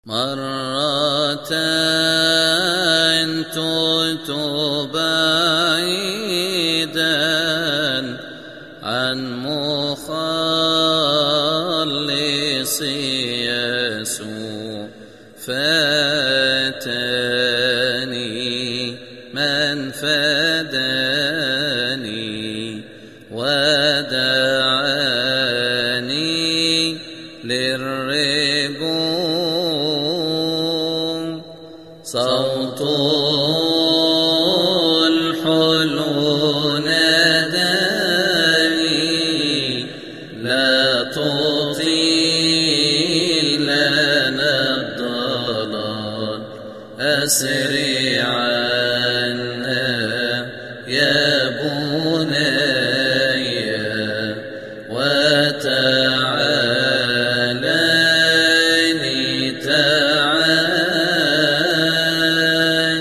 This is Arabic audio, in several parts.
مرة تُهْتُ بعيدا عن مخلصي يسوع، فاتاني من فداني ودعاني للرجوع. صوت الحلو ناداني، لا تطيل لنا الضلال، أسرع عنا يا بني وتعالي تعال.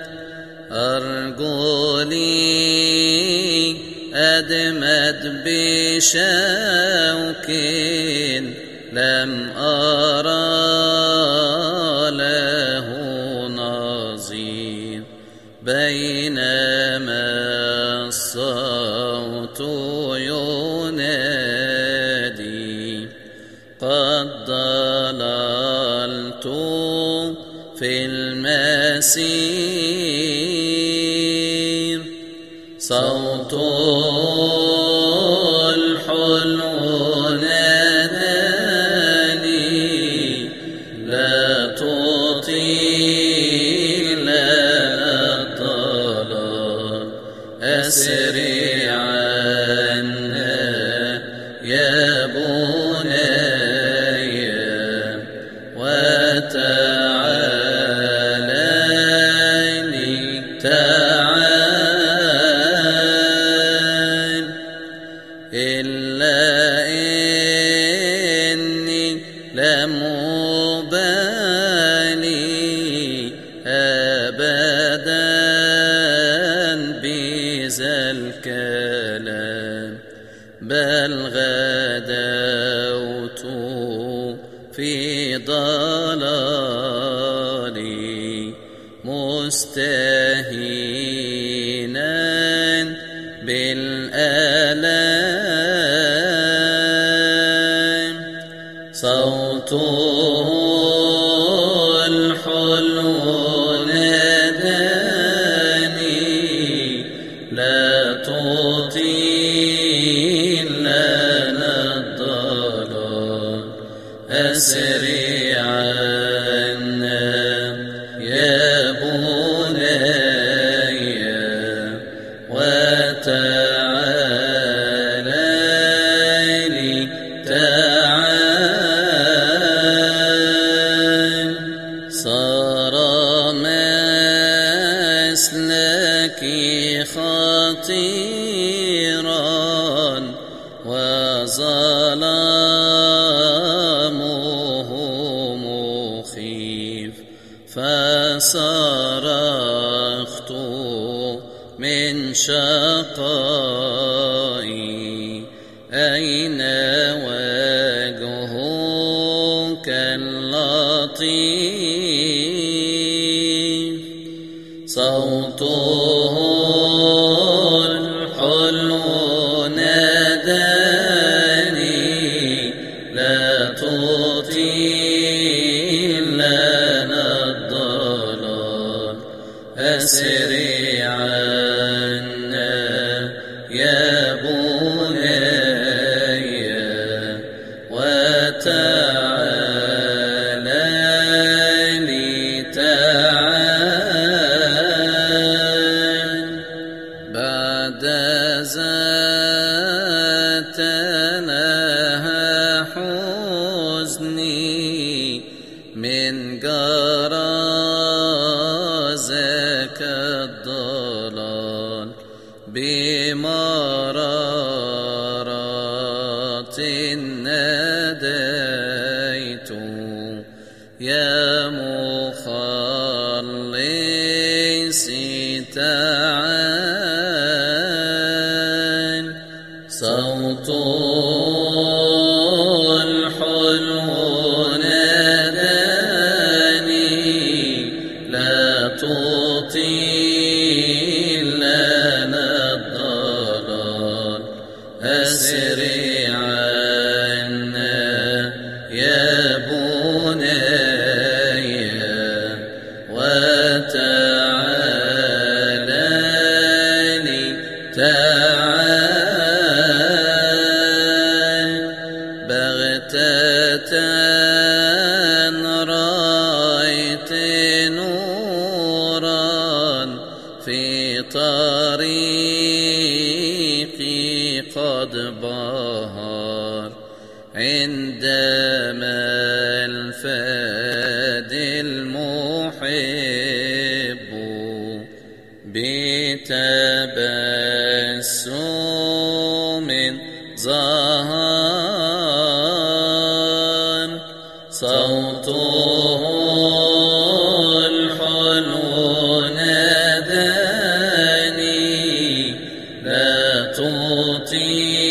أرجلي أدمت بشوك، لم أرى له نظير، بينما الصوت ينادي قد ضللت في المسير. صوت الحلو ناداني، لا تطيل لنا الضلال، أسرع عنا يا بني وتعالي تعال. إلا إني لم أبالي أبدا بذا الكلام، بل غدوت في ضلالي مستهينا بالآلام. صوت الحلو ناداني، لا تطيل لنا الضلال، أسرع عنا يا بني وتعالي تعال. صار مسلكي خطيرا وظلامه مخيف، فصرخت من شقائي أين وجهك اللطيف. صوته الحلو ناداني، لا تطيل لنا الضلال، أسرع عنا يا بني وتعالي تعال. بعد ذا تناهى حزني من جرازك الضلال، بمرارات ناديت يا مخلصي تعال. صوت الحلو ناداني، نورا في طريقي قد بهر عندما الفاد المحب بتبسم ظهر صوته الحلو ناداني لا تطيع